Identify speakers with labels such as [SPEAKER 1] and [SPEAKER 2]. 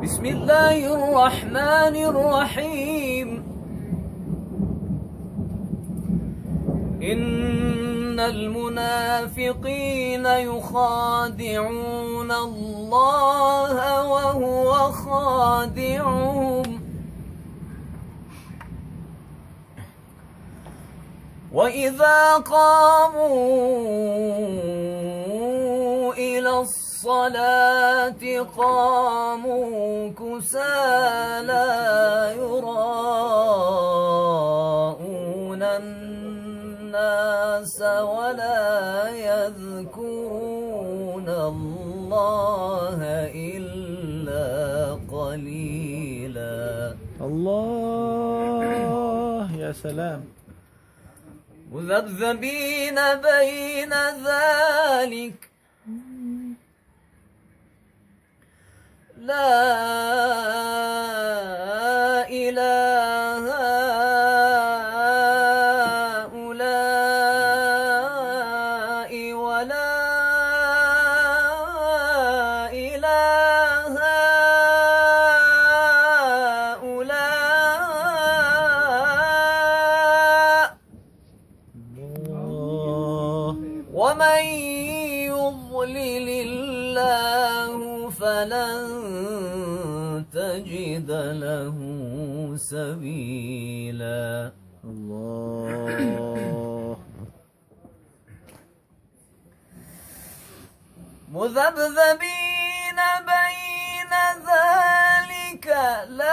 [SPEAKER 1] بسم الله الرحمن الرحيم. إن المنافقين يخادعون الله وهو خادعهم وإذا قاموا إلى الصلاة قاموا كسالى يراءون الناس ولا يذكرون الله إلا قليلا.
[SPEAKER 2] الله يا سلام.
[SPEAKER 1] مذبذبين بين ذلك لا إله هؤلاء ولا إله هؤلاء ومن يضلل الله فلن تجد له سبيلا.
[SPEAKER 2] الله.
[SPEAKER 1] مذبذبين بين ذلك لا